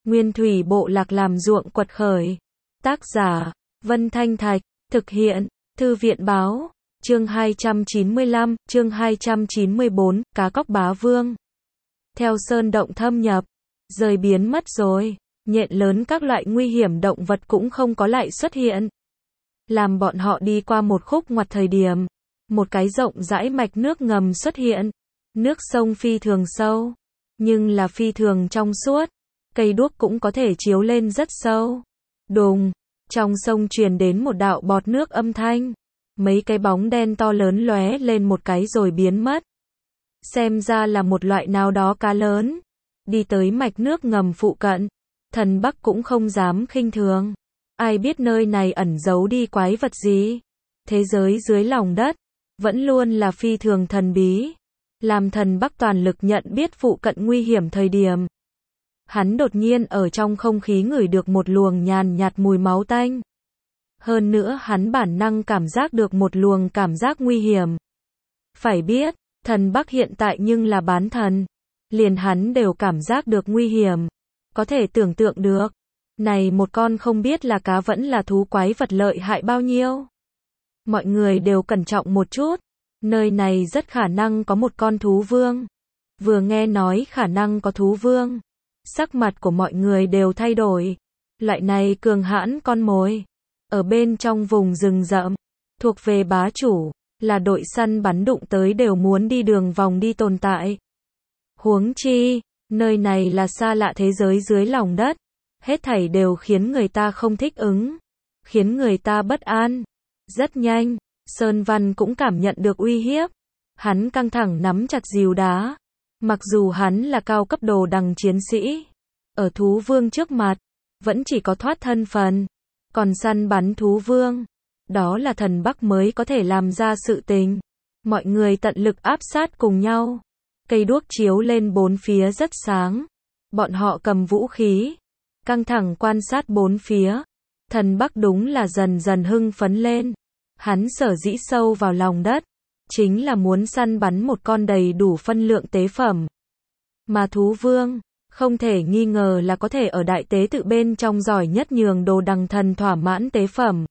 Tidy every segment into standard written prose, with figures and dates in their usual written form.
Nguyên thủy bộ lạc làm ruộng quật khởi. Tác giả, Vân Thanh Thạch, thực hiện, Thư viện báo, chương 295, chương 294, cá cóc bá vương. Theo sơn động thâm nhập, rời biến mất rồi, nhện lớn các loại nguy hiểm động vật cũng không có lại xuất hiện. Làm bọn họ đi qua một khúc ngoặt thời điểm, một cái rộng rãi mạch nước ngầm xuất hiện. Nước sông phi thường sâu, nhưng là phi thường trong suốt, cây đuốc cũng có thể chiếu lên rất sâu. Đùng, trong sông truyền đến một đạo bọt nước âm thanh, mấy cái bóng đen to lớn lóe lên một cái rồi biến mất. Xem ra là một loại nào đó cá lớn, đi tới mạch nước ngầm phụ cận. Thần Bắc cũng không dám khinh thường, ai biết nơi này ẩn giấu đi quái vật gì. Thế giới dưới lòng đất vẫn luôn là phi thường thần bí. Làm Thần Bắc toàn lực nhận biết phụ cận nguy hiểm thời điểm, hắn đột nhiên ở trong không khí ngửi được một luồng nhàn nhạt mùi máu tanh. Hơn nữa hắn bản năng cảm giác được một luồng cảm giác nguy hiểm. Phải biết, Thần Bắc hiện tại nhưng là bán thần, liền hắn đều cảm giác được nguy hiểm. Có thể tưởng tượng được, này một con không biết là cá vẫn là thú quái vật lợi hại bao nhiêu. Mọi người đều cẩn trọng một chút, nơi này rất khả năng có một con thú vương. Vừa nghe nói khả năng có thú vương, sắc mặt của mọi người đều thay đổi. Loại này cường hãn con mồi, ở bên trong vùng rừng rậm, thuộc về bá chủ, là đội săn bắn đụng tới đều muốn đi đường vòng đi tồn tại. Huống chi, nơi này là xa lạ thế giới dưới lòng đất, hết thảy đều khiến người ta không thích ứng, khiến người ta bất an. Rất nhanh, Sơn Văn cũng cảm nhận được uy hiếp. Hắn căng thẳng nắm chặt rìu đá. Mặc dù hắn là cao cấp đồ đằng chiến sĩ, ở thú vương trước mặt, vẫn chỉ có thoát thân phần. Còn săn bắn thú vương, đó là Thần Bắc mới có thể làm ra sự tình. Mọi người tận lực áp sát cùng nhau. Cây đuốc chiếu lên bốn phía rất sáng. Bọn họ cầm vũ khí, căng thẳng quan sát bốn phía. Thần Bắc đúng là dần dần hưng phấn lên. Hắn sở dĩ sâu vào lòng đất, chính là muốn săn bắn một con đầy đủ phân lượng tế phẩm. Mà thú vương, không thể nghi ngờ là có thể ở đại tế tự bên trong giỏi nhất nhường đồ đằng thần thỏa mãn tế phẩm.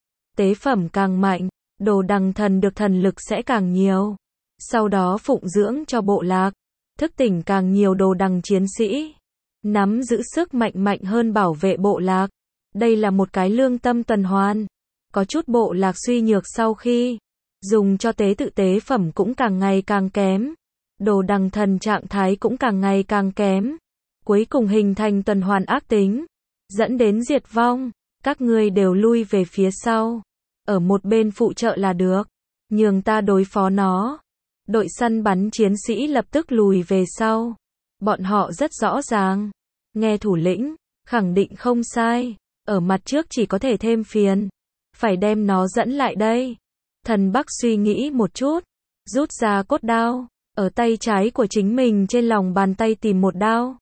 Tế phẩm càng mạnh, đồ đằng thần được thần lực sẽ càng nhiều. Sau đó phụng dưỡng cho bộ lạc, thức tỉnh càng nhiều đồ đằng chiến sĩ, nắm giữ sức mạnh mạnh hơn bảo vệ bộ lạc. Đây là một cái lương tâm tuần hoàn. Có chút bộ lạc suy nhược sau khi dùng cho tế tự tế phẩm cũng càng ngày càng kém. Đồ đằng thần trạng thái cũng càng ngày càng kém. Cuối cùng hình thành tuần hoàn ác tính, dẫn đến diệt vong. Các ngươi đều lui về phía sau, ở một bên phụ trợ là được, nhường ta đối phó nó. Đội săn bắn chiến sĩ lập tức lùi về sau. Bọn họ rất rõ ràng, nghe thủ lĩnh, khẳng định không sai, ở mặt trước chỉ có thể thêm phiền, phải đem nó dẫn lại đây. Thần Bắc suy nghĩ một chút, rút ra cốt đao, ở tay trái của chính mình trên lòng bàn tay tìm một đao.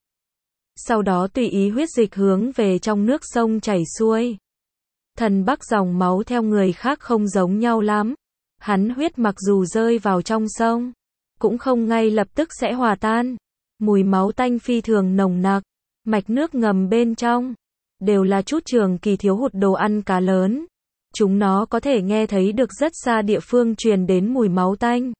Sau đó tùy ý huyết dịch hướng về trong nước sông chảy xuôi. Thần Bắc dòng máu theo người khác không giống nhau lắm. Hắn huyết mặc dù rơi vào trong sông, cũng không ngay lập tức sẽ hòa tan. Mùi máu tanh phi thường nồng nặc, mạch nước ngầm bên trong, đều là chút trường kỳ thiếu hụt đồ ăn cá lớn. Chúng nó có thể nghe thấy được rất xa địa phương truyền đến mùi máu tanh.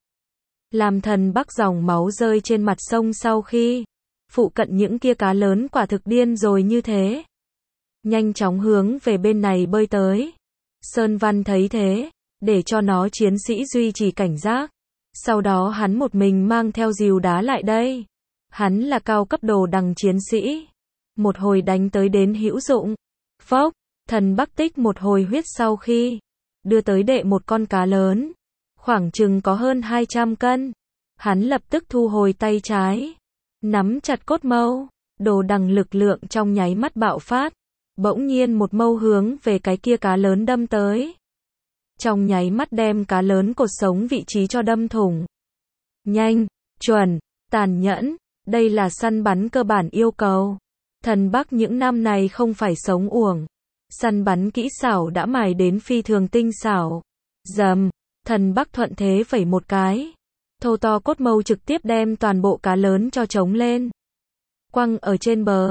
Làm Thần Bắc dòng máu rơi trên mặt sông sau khi, phụ cận những kia cá lớn quả thực điên rồi như thế. Nhanh chóng hướng về bên này bơi tới. Sơn Văn thấy thế, để cho nó chiến sĩ duy trì cảnh giác. Sau đó hắn một mình mang theo rìu đá lại đây. Hắn là cao cấp đồ đằng chiến sĩ. Một hồi đánh tới đến hữu dụng. Phốc, Thần Bắc tích một hồi huyết sau khi đưa tới đệ một con cá lớn, khoảng chừng có hơn 200 cân. Hắn lập tức thu hồi tay trái, nắm chặt cốt mâu, đồ đằng lực lượng trong nháy mắt bạo phát. Bỗng nhiên một mâu hướng về cái kia cá lớn đâm tới. Trong nháy mắt đem cá lớn cột sống vị trí cho đâm thủng. Nhanh, chuẩn, tàn nhẫn, đây là săn bắn cơ bản yêu cầu. Thần Bắc những năm này không phải sống uổng. Săn bắn kỹ xảo đã mài đến phi thường tinh xảo. Dầm, Thần Bắc thuận thế vẩy một cái. Thô to cốt mâu trực tiếp đem toàn bộ cá lớn cho trống lên. Quăng ở trên bờ.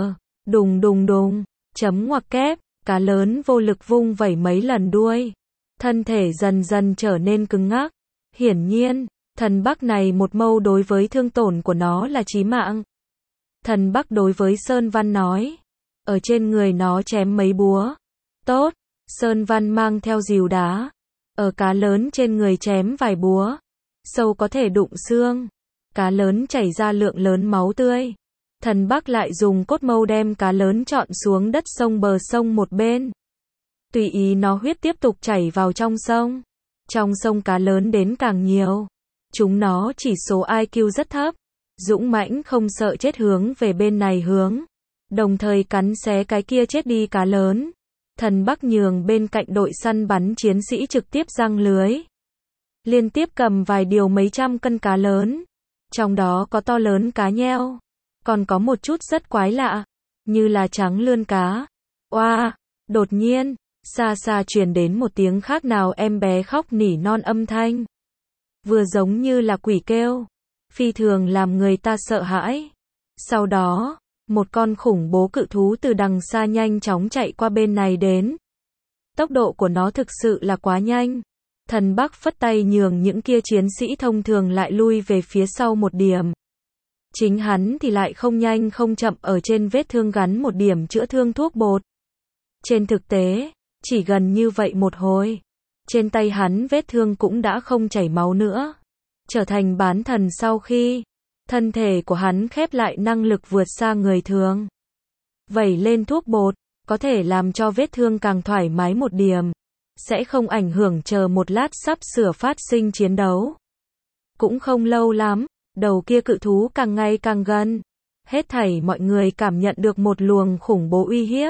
Đùng đùng đùng, chấm ngoặc kép, cá lớn vô lực vung vẩy mấy lần đuôi. Thân thể dần dần trở nên cứng ngắc. Hiển nhiên, thần Bắc này một mâu đối với thương tổn của nó là chí mạng. Thần Bắc đối với Sơn Văn nói. Ở trên người nó chém mấy búa. Tốt, Sơn Văn mang theo rìu đá. Ở cá lớn trên người chém vài búa. Sâu có thể đụng xương. Cá lớn chảy ra lượng lớn máu tươi. Thần Bắc lại dùng cốt mâu đem cá lớn trọn xuống đất sông bờ sông một bên. Tùy ý nó huyết tiếp tục chảy vào trong sông. Trong sông cá lớn đến càng nhiều. Chúng nó chỉ số IQ rất thấp. Dũng mãnh không sợ chết hướng về bên này hướng. Đồng thời cắn xé cái kia chết đi cá lớn. Thần Bắc nhường bên cạnh đội săn bắn chiến sĩ trực tiếp giăng lưới. Liên tiếp cầm vài điều mấy trăm cân cá lớn. Trong đó có to lớn cá nheo. Còn có một chút rất quái lạ. Như là trắng lươn cá. Oa! Đột nhiên, xa xa truyền đến một tiếng khác nào em bé khóc nỉ non âm thanh. Vừa giống như là quỷ kêu. Phi thường làm người ta sợ hãi. Sau đó, một con khủng bố cự thú từ đằng xa nhanh chóng chạy qua bên này đến. Tốc độ của nó thực sự là quá nhanh. Thần Bắc phất tay nhường những kia chiến sĩ thông thường lại lui về phía sau một điểm. Chính hắn thì lại không nhanh không chậm ở trên vết thương gắn một điểm chữa thương thuốc bột. Trên thực tế, chỉ gần như vậy một hồi, trên tay hắn vết thương cũng đã không chảy máu nữa. Trở thành bán thần sau khi thân thể của hắn khép lại năng lực vượt xa người thường. Vẩy lên thuốc bột, có thể làm cho vết thương càng thoải mái một điểm. Sẽ không ảnh hưởng chờ một lát sắp sửa phát sinh chiến đấu. Cũng không lâu lắm, đầu kia cự thú càng ngày càng gần. Hết thảy mọi người cảm nhận được một luồng khủng bố uy hiếp.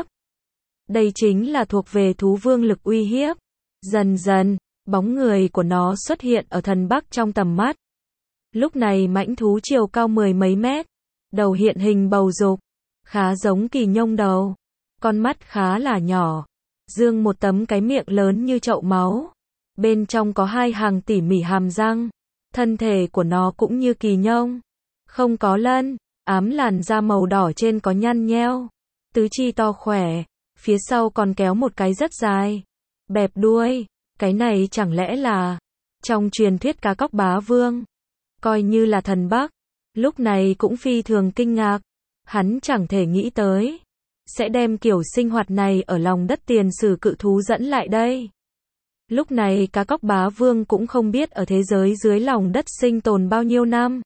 Đây chính là thuộc về thú vương lực uy hiếp. Dần dần, bóng người của nó xuất hiện ở thần Bắc trong tầm mắt. Lúc này mãnh thú chiều cao 10 mấy mét. Đầu hiện hình bầu dục. Khá giống kỳ nhông đầu. Con mắt khá là nhỏ. Dương một tấm cái miệng lớn như chậu máu. Bên trong có hai hàng tỉ mỉ hàm răng. Thân thể của nó cũng như kỳ nhông. Không có lân. Ám làn da màu đỏ trên có nhăn nheo. Tứ chi to khỏe. Phía sau còn kéo một cái rất dài. Bẹp đuôi. Cái này chẳng lẽ là trong truyền thuyết cá cóc bá vương. Coi như là thần Bắc. Lúc này cũng phi thường kinh ngạc. Hắn chẳng thể nghĩ tới. Sẽ đem kiểu sinh hoạt này ở lòng đất tiền sử cự thú dẫn lại đây. Lúc này cá cóc bá vương cũng không biết ở thế giới dưới lòng đất sinh tồn bao nhiêu năm.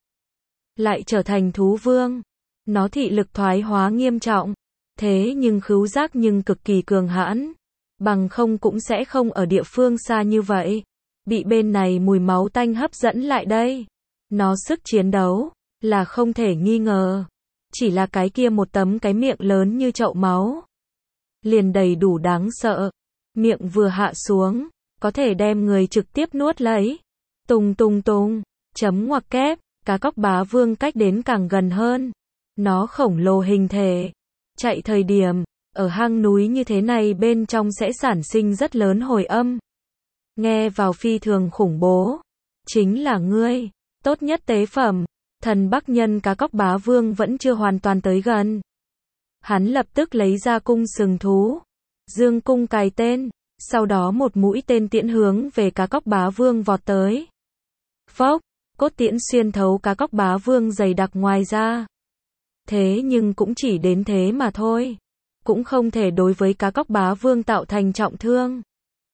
Lại trở thành thú vương. Nó thị lực thoái hóa nghiêm trọng. Thế nhưng khứu giác nhưng cực kỳ cường hãn. Bằng không cũng sẽ không ở địa phương xa như vậy. Bị bên này mùi máu tanh hấp dẫn lại đây. Nó sức chiến đấu là không thể nghi ngờ. Chỉ là cái kia một tấm cái miệng lớn như chậu máu. Liền đầy đủ đáng sợ. Miệng vừa hạ xuống, có thể đem người trực tiếp nuốt lấy. Tùng tùng tùng, chấm ngoặc kép, cá cóc bá vương cách đến càng gần hơn. Nó khổng lồ hình thể. Chạy thời điểm, ở hang núi như thế này bên trong sẽ sản sinh rất lớn hồi âm. Nghe vào phi thường khủng bố. Chính là ngươi, tốt nhất tế phẩm. Thần Bắc nhân cá cóc bá vương vẫn chưa hoàn toàn tới gần. Hắn lập tức lấy ra cung sừng thú. Dương cung cài tên. Sau đó một mũi tên tiễn hướng về cá cóc bá vương vọt tới. Phốc, cốt tiễn xuyên thấu cá cóc bá vương dày đặc ngoài ra. Thế nhưng cũng chỉ đến thế mà thôi. Cũng không thể đối với cá cóc bá vương tạo thành trọng thương.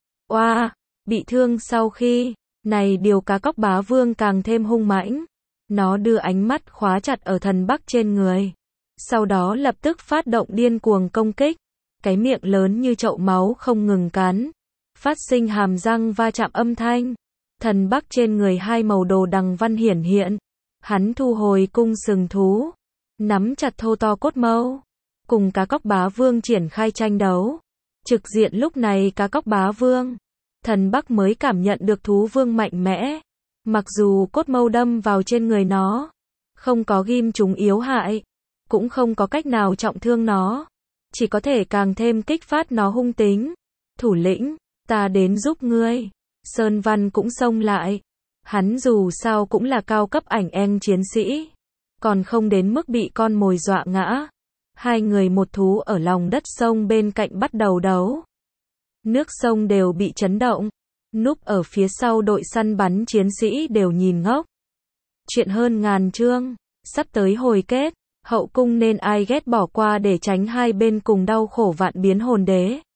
Oa, bị thương sau khi, này điều cá cóc bá vương càng thêm hung mãnh. Nó đưa ánh mắt khóa chặt ở thần Bắc trên người. Sau đó lập tức phát động điên cuồng công kích. Cái miệng lớn như chậu máu không ngừng cắn. Phát sinh hàm răng va chạm âm thanh. Thần Bắc trên người hai màu đồ đằng văn hiển hiện. Hắn thu hồi cung sừng thú. Nắm chặt thô to cốt mâu. Cùng cá cóc bá vương triển khai tranh đấu. Trực diện lúc này cá cóc bá vương. Thần Bắc mới cảm nhận được thú vương mạnh mẽ. Mặc dù cốt mâu đâm vào trên người nó. Không có ghim chúng yếu hại. Cũng không có cách nào trọng thương nó. Chỉ có thể càng thêm kích phát nó hung tính. Thủ lĩnh, ta đến giúp ngươi. Sơn Văn cũng xông lại. Hắn dù sao cũng là cao cấp ảnh chiến sĩ. Còn không đến mức bị con mồi dọa ngã. Hai người một thú ở lòng đất sông bên cạnh bắt đầu đấu. Nước sông đều bị chấn động. Núp ở phía sau đội săn bắn chiến sĩ đều nhìn ngốc. Chuyện hơn ngàn chương, sắp tới hồi kết, hậu cung nên ai ghét bỏ qua để tránh hai bên cùng đau khổ vạn biến hồn đế.